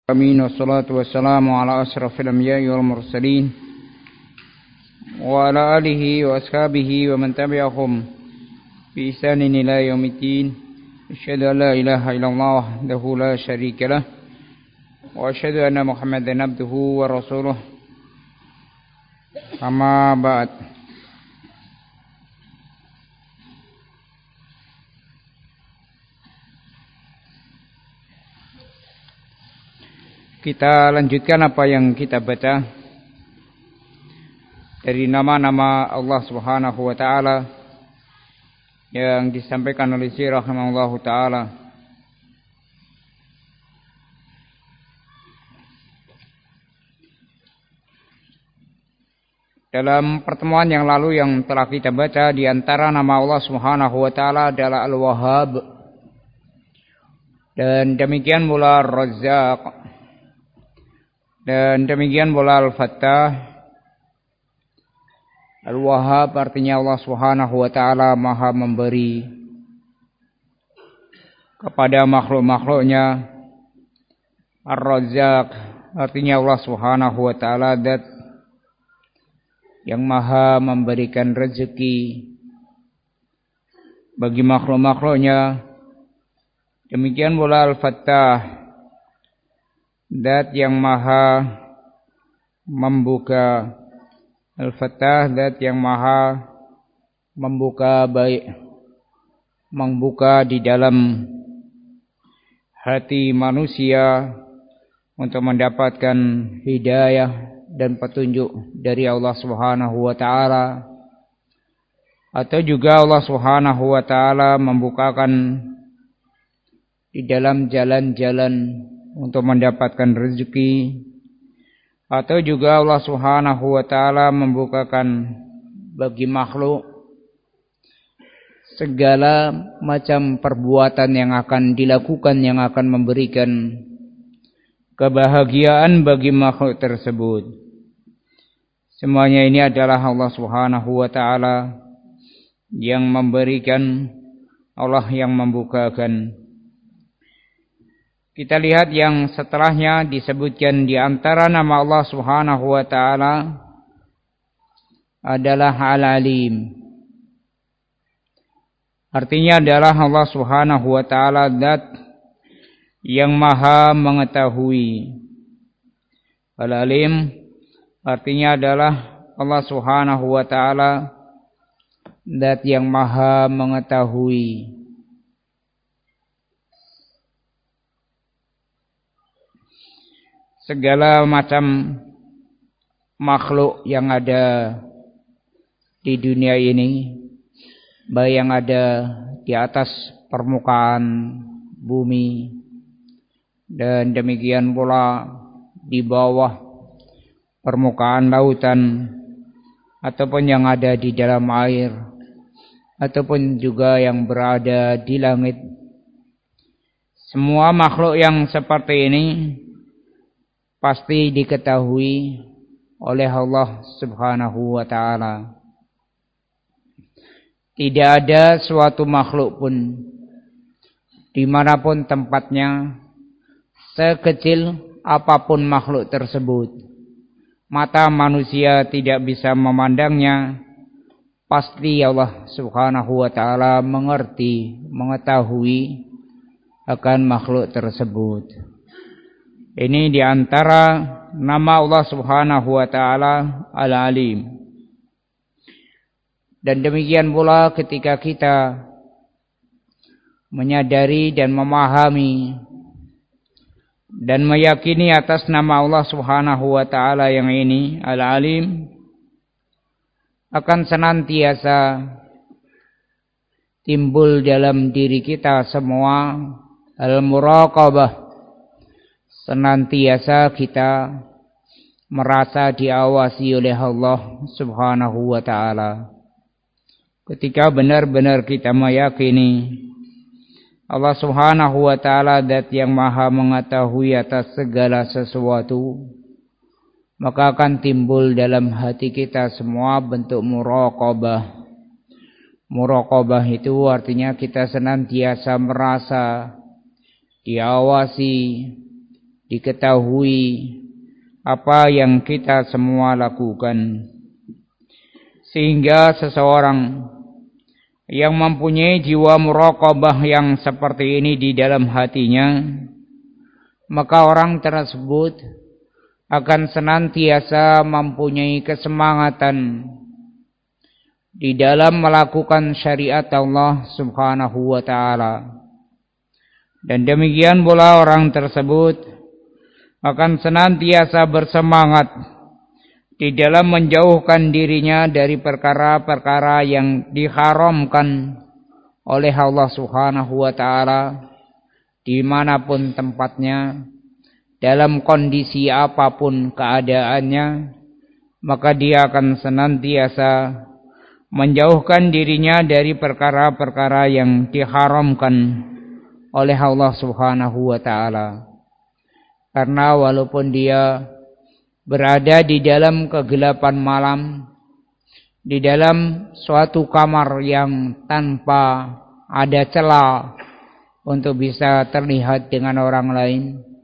Amin wassalatu wassalamu ala asrafil anbiya'i wal mursalin wa ala alihi wa ashabihi wa man tabi'ahum bi ihsanin ila yaumiddin. Asyhadu an la ilaha illallah wahdahu la syarika lah wa asyhadu anna Muhammadan abduhu wa rasuluh. Amma ba'd. Kita lanjutkan apa yang kita baca dari nama-nama Allah Subhanahu wa taala yang disampaikan oleh Syekh rahimahullahu taala. Dalam pertemuan yang lalu yang telah kita baca, di antara nama Allah Subhanahu wa taala adalah Al-Wahhab, dan demikian pula Ar-Razzaq, dan demikian pula Al-Fattah. Al-Wahhab artinya Allah Subhanahu wa taala Maha memberi kepada makhluk-makhluknya. Ar-Razzaq artinya Allah Subhanahu wa taala zat yang Maha memberikan rezeki bagi makhluk-makhluknya. Demikian pula Al-Fattah, zat yang Maha membuka. Al-Fattah, zat yang Maha membuka di dalam hati manusia untuk mendapatkan hidayah dan petunjuk dari Allah Subhanahu wa taala, atau juga Allah Subhanahu wa taala membukakan di dalam jalan-jalan untuk mendapatkan rezeki, atau juga Allah Subhanahu wa taala membukakan bagi makhluk segala macam perbuatan yang akan dilakukan yang akan memberikan kebahagiaan bagi makhluk tersebut. Semuanya ini adalah Allah Subhanahu wa taala yang memberikan, Allah yang membukakan. Kita lihat yang setelahnya disebutkan di antara nama Allah Subhanahu wa taala adalah Al-Alim. Artinya adalah Allah Subhanahu wa taala zat yang Maha mengetahui. Al-Alim artinya adalah Allah Subhanahu wa taala zat yang Maha mengetahui. Segala macam makhluk yang ada di dunia ini, baik yang ada di atas permukaan bumi dan demikian pula di bawah permukaan lautan, ataupun yang ada di dalam air, ataupun juga yang berada di langit. Semua makhluk yang seperti ini pasti diketahui oleh Allah Subhanahu wa taala. Tidak ada suatu makhluk pun dimanapun tempatnya, sekecil apapun makhluk tersebut, mata manusia tidak bisa memandangnya, pasti Allah Subhanahu wa taala mengerti, mengetahui akan makhluk tersebut. Ini di antara nama Allah Subhanahu wa taala Al-Alim. Dan demikian pula ketika kita menyadari dan memahami dan meyakini atas nama Allah Subhanahu wa taala yang ini Al-Alim, akan senantiasa timbul dalam diri kita semua al-muraqabah. Senantiasa kita merasa diawasi oleh Allah Subhanahu wa taala. Ketika benar-benar kita meyakini Allah Subhanahu wa taala zat yang Maha mengetahui atas segala sesuatu, maka akan timbul dalam hati kita semua bentuk muraqabah. Muraqabah itu artinya kita senantiasa merasa diawasi, diketahui apa yang kita semua lakukan. Sehingga seseorang yang mempunyai jiwa muraqabah yang seperti ini di dalam hatinya, maka orang tersebut akan senantiasa mempunyai kesemangatan di dalam melakukan syariat Allah Subhanahu wa ta'ala. Dan demikian pula orang tersebut akan senantiasa bersemangat di dalam menjauhkan dirinya dari perkara-perkara yang diharamkan oleh Allah Subhanahu wa ta'ala dimanapun tempatnya, dalam kondisi apapun keadaannya, maka dia akan senantiasa menjauhkan dirinya dari perkara-perkara yang diharamkan oleh Allah Subhanahu wa ta'ala. Karena walaupun dia berada di dalam kegelapan malam, di dalam suatu kamar yang tanpa ada celah untuk bisa terlihat dengan orang lain,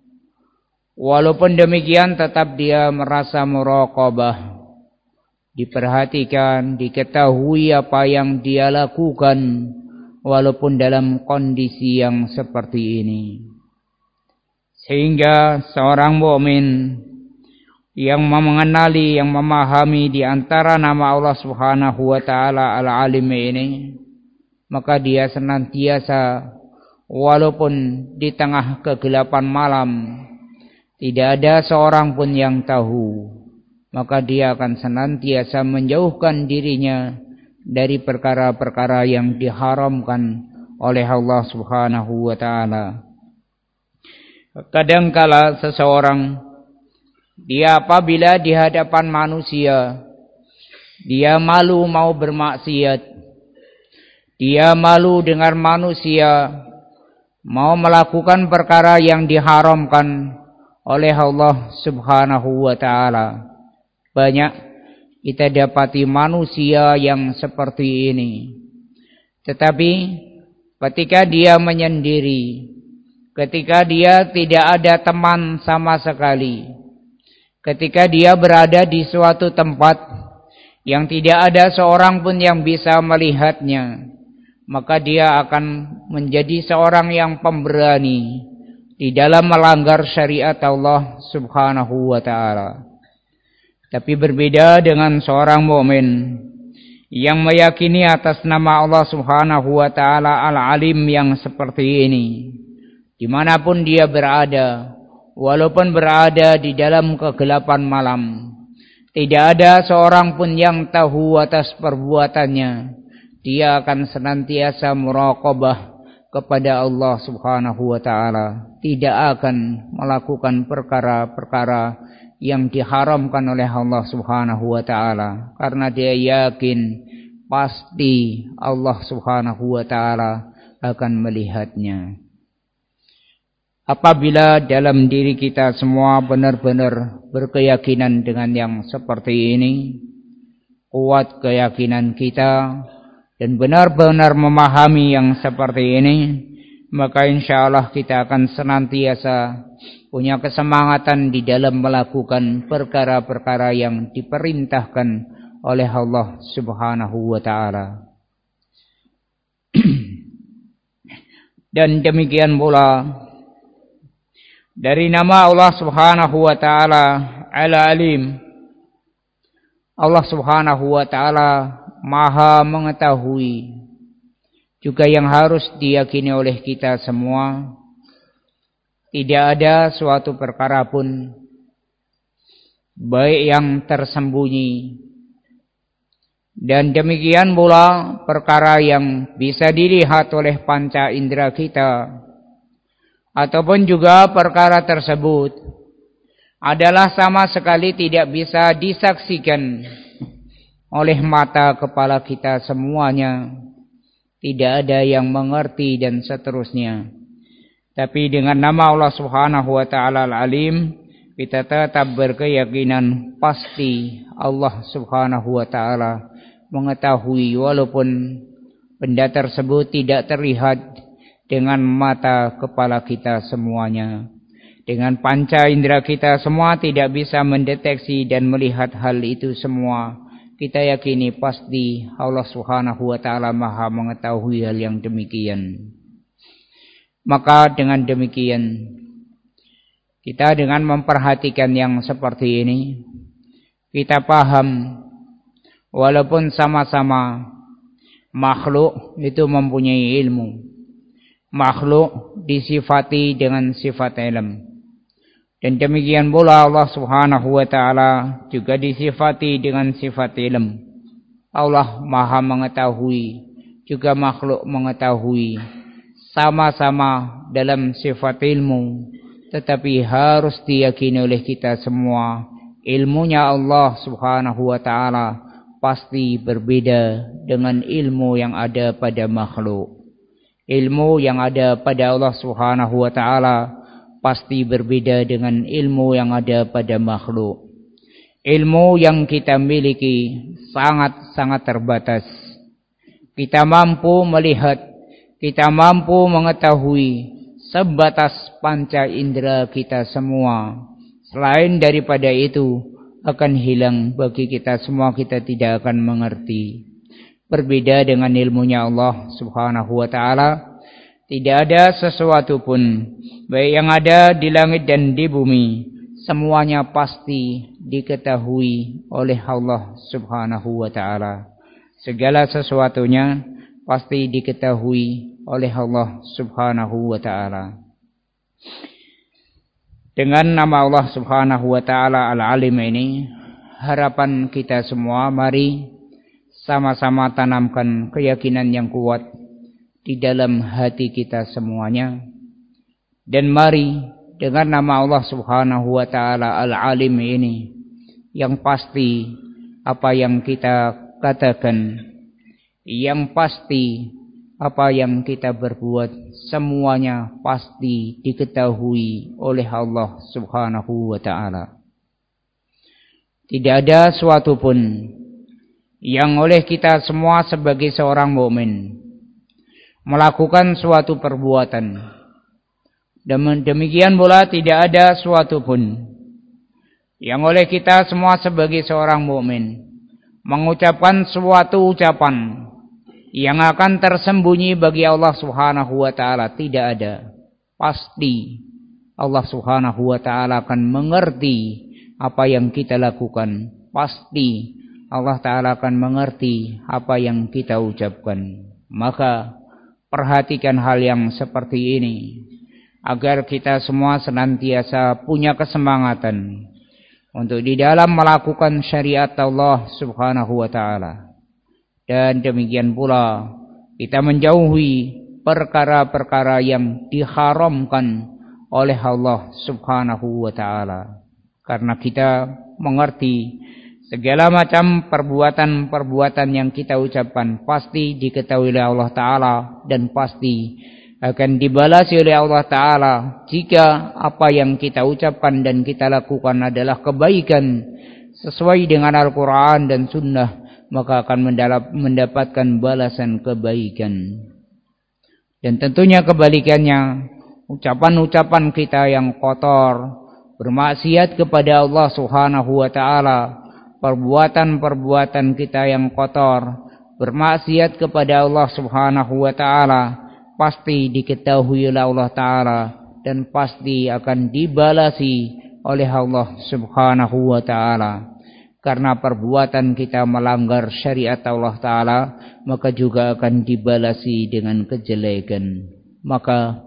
walaupun demikian tetap dia merasa muraqabah, diperhatikan, diketahui apa yang dia lakukan walaupun dalam kondisi yang seperti ini. Sehingga seorang mukmin yang mengenali, yang memahami di antara nama Allah Subhanahu wa ta'ala Al-Alim ini, maka dia senantiasa walaupun di tengah kegelapan malam tidak ada seorang pun yang tahu, maka dia akan senantiasa menjauhkan dirinya dari perkara-perkara yang diharamkan oleh Allah Subhanahu wa ta'ala. Kadangkala seseorang, dia apabila di hadapan manusia, dia malu mau bermaksiat, dia malu dengan manusia, mau melakukan perkara yang diharamkan oleh Allah Subhanahu wa ta'ala. Banyak kita dapati manusia yang seperti ini. Tetapi ketika dia menyendiri, ketika dia tidak ada teman sama sekali, ketika dia berada di suatu tempat yang tidak ada seorang pun yang bisa melihatnya, maka dia akan menjadi seorang yang pemberani di dalam melanggar syariat Allah Subhanahu wa ta'ala. Tapi berbeda dengan seorang mukmin yang meyakini atas nama Allah Subhanahu wa ta'ala Al-Alim yang seperti ini, dimanapun dia berada, walaupun berada di dalam kegelapan malam, tidak ada seorang pun yang tahu atas perbuatannya, dia akan senantiasa muraqabah kepada Allah Subhanahu wa ta'ala, tidak akan melakukan perkara-perkara yang diharamkan oleh Allah Subhanahu wa ta'ala, karena dia yakin pasti Allah Subhanahu wa ta'ala akan melihatnya. Apabila dalam diri kita semua benar-benar berkeyakinan dengan yang seperti ini, kuat keyakinan kita, dan benar-benar memahami yang seperti ini, maka insyaallah kita akan senantiasa punya kesemangatan di dalam melakukan perkara-perkara yang diperintahkan oleh Allah Subhanahu wa ta'ala. Dan demikian pula dari nama Allah Subhanahu wa ta'ala Al-Alim, Allah Subhanahu wa ta'ala Maha mengetahui, juga yang harus diyakini oleh kita semua, tidak ada suatu perkara pun, baik yang tersembunyi, dan demikian pula perkara yang bisa dilihat oleh panca indera kita, ataupun juga perkara tersebut adalah sama sekali tidak bisa disaksikan oleh mata kepala kita semuanya, tidak ada yang mengerti dan seterusnya. Tapi dengan nama Allah Subhanahu wa ta'ala Al-Alim, kita tetap berkeyakinan pasti Allah Subhanahu wa ta'ala mengetahui, walaupun benda tersebut tidak terlihat dengan mata kepala kita semuanya. Dengan panca indera kita semua tidak bisa mendeteksi dan melihat hal itu semua. Kita yakini pasti Allah Subhanahu wa taala Maha mengetahui hal yang demikian. Maka dengan demikian, kita dengan memperhatikan yang seperti ini, kita paham walaupun sama-sama makhluk itu mempunyai ilmu. Makhluk disifati dengan sifat ilmu. Dan demikian pula Allah Subhanahu wa taala juga disifati dengan sifat ilmu. Allah Maha mengetahui, juga makhluk mengetahui. Sama-sama dalam sifat ilmu, tetapi harus diyakini oleh kita semua, ilmunya Allah Subhanahu wa taala pasti berbeda dengan ilmu yang ada pada makhluk. Ilmu yang ada pada Allah Subhanahu wa taala pasti berbeda dengan ilmu yang ada pada makhluk. Ilmu yang kita miliki sangat-sangat terbatas. Kita mampu melihat, kita mampu mengetahui sebatas panca indera kita semua. Selain daripada itu akan hilang bagi kita semua, kita tidak akan mengerti. Berbeda dengan ilmunya Allah Subhanahu wa taala, tidak ada sesuatu pun baik yang ada di langit dan di bumi, semuanya pasti diketahui oleh Allah Subhanahu wa taala. Segala sesuatunya pasti diketahui oleh Allah Subhanahu wa taala. Dengan nama Allah Subhanahu wa taala Al-Alim ini, harapan kita semua, mari sama-sama tanamkan keyakinan yang kuat di dalam hati kita semuanya. Dan mari dengan nama Allah Subhanahu wa taala Al-Alim ini, yang pasti apa yang kita katakan, yang pasti apa yang kita berbuat, semuanya pasti diketahui oleh Allah Subhanahu wa taala. Tidak ada suatu pun yang oleh kita semua sebagai seorang mukmin melakukan suatu perbuatan, demikian pula tidak ada suatu pun yang oleh kita semua sebagai seorang mukmin mengucapkan suatu ucapan yang akan tersembunyi bagi Allah Subhanahu wa taala. Tidak ada. Pasti Allah Subhanahu wa taala akan mengerti apa yang kita lakukan. Pasti Allah taala akan mengerti apa yang kita ucapkan. Maka perhatikan hal yang seperti ini agar kita semua senantiasa punya kesemangatan untuk di dalam melakukan syariat Allah Subhanahu wa taala. Dan demikian pula kita menjauhi perkara-perkara yang diharamkan oleh Allah Subhanahu wa taala. Karena kita mengerti segala macam perbuatan-perbuatan yang kita ucapkan pasti diketahui oleh Allah taala dan pasti akan dibalasi oleh Allah taala jika apa yang kita ucapkan dan kita lakukan adalah kebaikan sesuai dengan Al-Qur'an dan Sunnah, maka akan mendapatkan balasan kebaikan. Dan tentunya kebalikannya, ucapan-ucapan kita yang kotor, bermaksiat kepada Allah Subhanahu wa taala, perbuatan-perbuatan kita yang kotor, bermaksiat kepada Allah Subhanahu wa taala, pasti diketahui oleh Allah taala dan pasti akan dibalasi oleh Allah Subhanahu wa taala. Karena perbuatan kita melanggar syariat Allah taala, maka juga akan dibalasi dengan kejelekan. Maka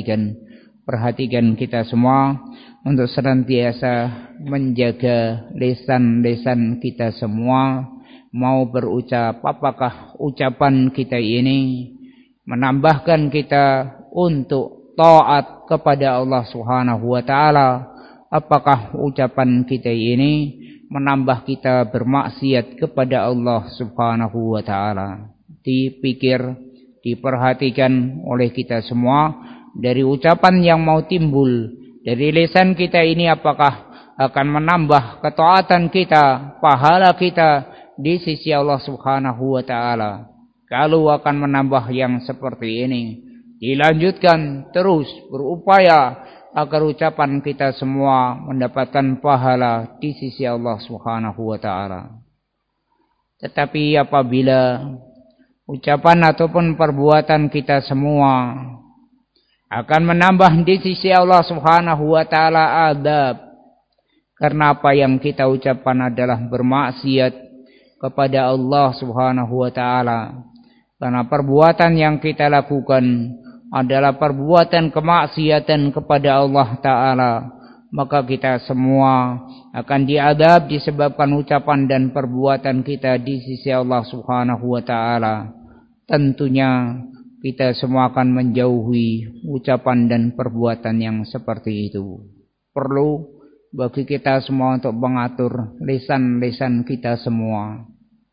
perhatikan kita semua untuk senantiasa menjaga lisan-lisan kita semua. Mau berucap, apakah ucapan kita ini menambahkan kita untuk taat kepada Allah Subhanahu wa taala? Apakah ucapan kita ini menambah kita bermaksiat kepada Allah Subhanahu wa taala? Dipikir, diperhatikan oleh kita semua dari ucapan yang mau timbul dari lisan kita ini, apakah akan menambah ketaatan kita, pahala kita di sisi Allah Subhanahu wa taala. Kalau akan menambah yang seperti ini, dilanjutkan terus berupaya agar ucapan kita semua mendapatkan pahala di sisi Allah Subhanahu wa taala. Tetapi apabila ucapan ataupun perbuatan kita semua akan menambah di sisi Allah Subhanahu wa taala adab, karena apa yang kita ucapkan adalah bermaksiat kepada Allah Subhanahu wa taala, karena perbuatan yang kita lakukan adalah perbuatan kemaksiatan kepada Allah taala, maka kita semua akan diadab disebabkan ucapan dan perbuatan kita di sisi Allah Subhanahu wa taala. Tentunya kita semua akan menjauhi ucapan dan perbuatan yang seperti itu. Perlu bagi kita semua untuk mengatur lisan-lisan kita semua.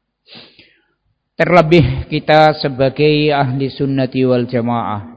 Terlebih kita sebagai ahli sunnati wal jamaah.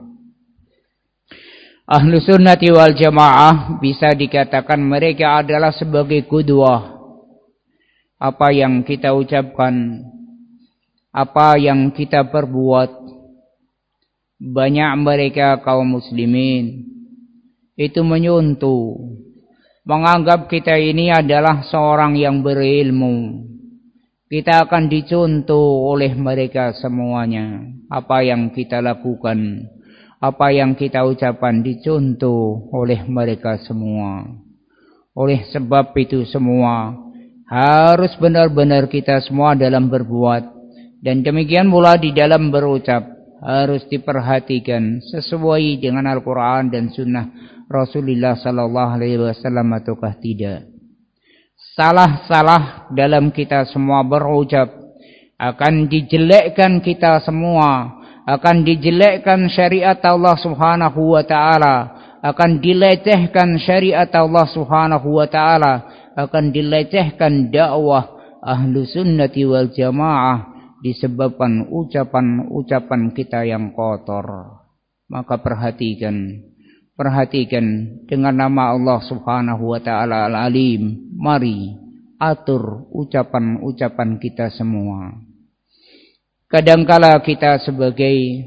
Ahlu sunnati wal jamaah bisa dikatakan mereka adalah sebagai qudwah. Apa yang kita ucapkan, apa yang kita perbuat, banyak mereka kaum muslimin itu menyuntuh, menganggap kita ini adalah seorang yang berilmu. Kita akan dicontoh oleh mereka semuanya. Apa yang kita lakukan, apa yang kita ucapkan dicontoh oleh mereka semua. Oleh sebab itu semua harus benar-benar kita semua dalam berbuat, dan demikian pula di dalam berucap harus diperhatikan sesuai dengan Al-Quran dan Sunnah Rasulullah Sallallahu Alaihi Wasallam ataukah tidak. Salah-salah dalam kita semua berucap akan dijelekkan kita semua, akan dijelekkan syariat Allah Subhanahu wa taala, akan dilecehkan syariat Allah Subhanahu wa taala, akan dilecehkan dakwah ahlu sunnati wal jamaah disebabkan ucapan-ucapan kita yang kotor. Maka perhatikan dengan nama Allah Subhanahu wa taala Al-Alim, mari atur ucapan-ucapan kita semua. Kadangkala kita sebagai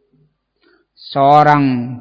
seorang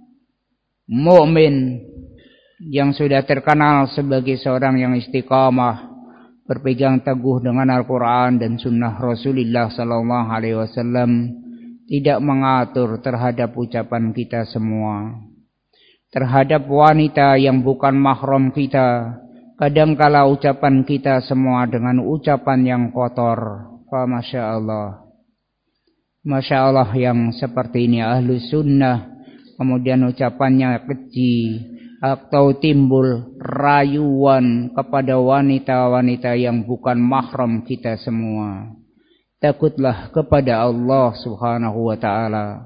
mukmin yang sudah terkenal sebagai seorang yang istiqamah, berpegang teguh dengan Al-Quran dan Sunnah Rasulullah Sallallahu Alaihi Wasallam, tidak mengatur terhadap ucapan kita semua, terhadap wanita yang bukan mahram kita. Kadangkala ucapan kita semua dengan ucapan yang kotor. Masya Allah, Masya Allah yang seperti ini ahlu sunnah, kemudian ucapannya keji atau timbul rayuan kepada wanita-wanita yang bukan mahram kita semua. Takutlah kepada Allah Subhanahu wa taala.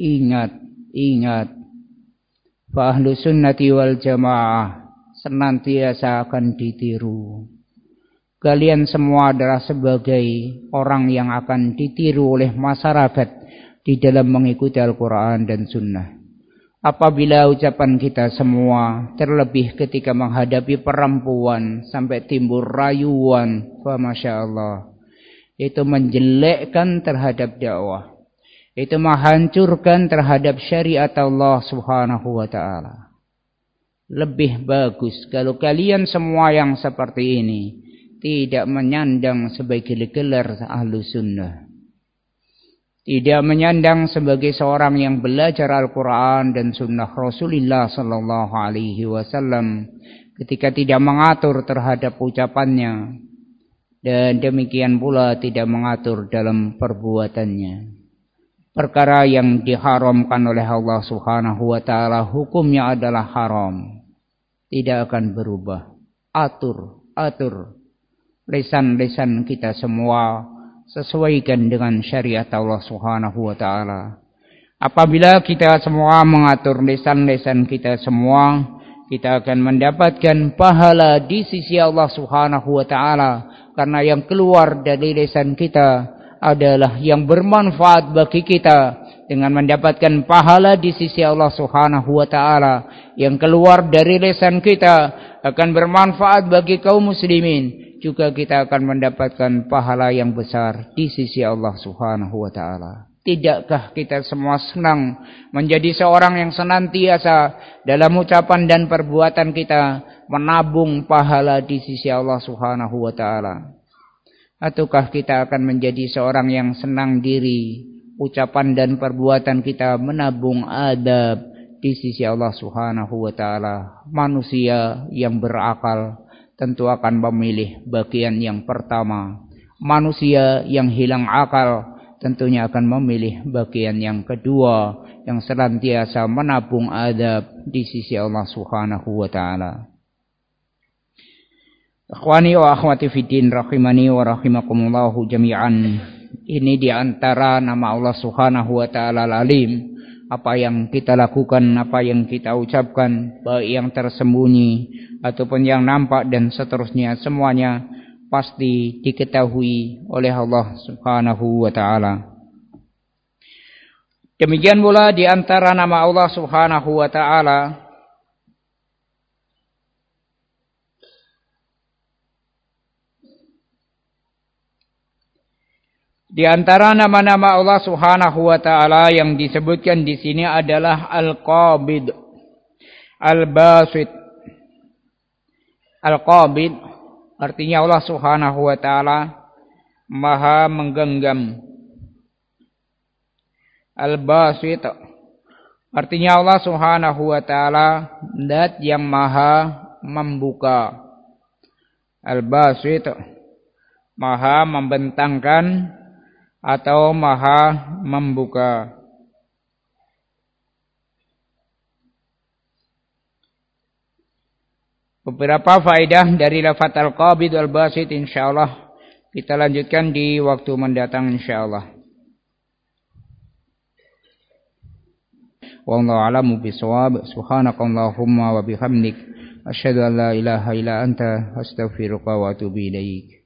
Ingat. Fa ahlu sunnati wal jamaah senantiasa akan ditiru. Kalian semua adalah sebagai orang yang akan ditiru oleh masyarakat di dalam mengikuti Al-Quran dan Sunnah. Apabila ucapan kita semua, terlebih ketika menghadapi perempuan, sampai timbul rayuan, Masya Allah, itu menjelekkan terhadap dakwah, itu menghancurkan terhadap syariat Allah Subhanahu wa ta'ala. Lebih bagus kalau kalian semua yang seperti ini tidak menyandang sebagai gelar ahlu sunnah, tidak menyandang sebagai seorang yang belajar Al-Quran dan Sunnah Rasulullah Sallallahu Alaihi Wasallam, ketika tidak mengatur terhadap ucapannya, dan demikian pula tidak mengatur dalam perbuatannya. Perkara yang diharamkan oleh Allah Subhanahu wa taala hukumnya adalah haram, tidak akan berubah. Atur lisan-lisan kita semua, sesuaikan dengan syariat Allah Subhanahu wa taala. Apabila kita semua mengatur lisan-lisan kita semua, kita akan mendapatkan pahala di sisi Allah Subhanahu wa taala, karena yang keluar dari lisan kita adalah yang bermanfaat bagi kita, dengan mendapatkan pahala di sisi Allah Subhanahu wa taala. Yang keluar dari lisan kita akan bermanfaat bagi kaum muslimin, juga kita akan mendapatkan pahala yang besar di sisi Allah Subhanahu wa taala. Tidakkah kita semua senang menjadi seorang yang senantiasa dalam ucapan dan perbuatan kita menabung pahala di sisi Allah Subhanahu wa taala? Ataukah kita akan menjadi seorang yang senang diri, ucapan dan perbuatan kita menabung adab di sisi Allah Subhanahu wa taala? Manusia yang berakal tentu akan memilih bagian yang pertama. Manusia yang hilang akal tentunya akan memilih bagian yang kedua, yang senantiasa menabung adab di sisi Allah Subhanahu wa taala. Ikhwani wa akhwati fiddin rahimani wa rahimakumullah jami'an. Ini di antara nama Allah Subhanahu wa taala Al-Alim. Apa yang kita lakukan, apa yang kita ucapkan, baik yang tersembunyi ataupun yang nampak dan seterusnya, semuanya pasti diketahui oleh Allah Subhanahu wa taala. Demikian pula di antara nama Allah Subhanahu wa taala di antara nama-nama Allah Subhanahu wa taala yang disebutkan di sini adalah Al-Qabid, Al-Basit. Al-Qabid artinya Allah Subhanahu wa taala Maha menggenggam. Al-Basit artinya Allah Subhanahu wa taala zat yang Maha membuka. Al-Basit Maha membentangkan atau Maha membuka. Beberapa faedah dari lafaz Al-Qabid Al-Basit insyaallah kita lanjutkan di waktu mendatang insyaallah. Wallahu a'lamu bishawab. Subhanakallahumma wa bihamdik asyhadu an la ilaha illa anta astaghfiruka wa atubu ilaik.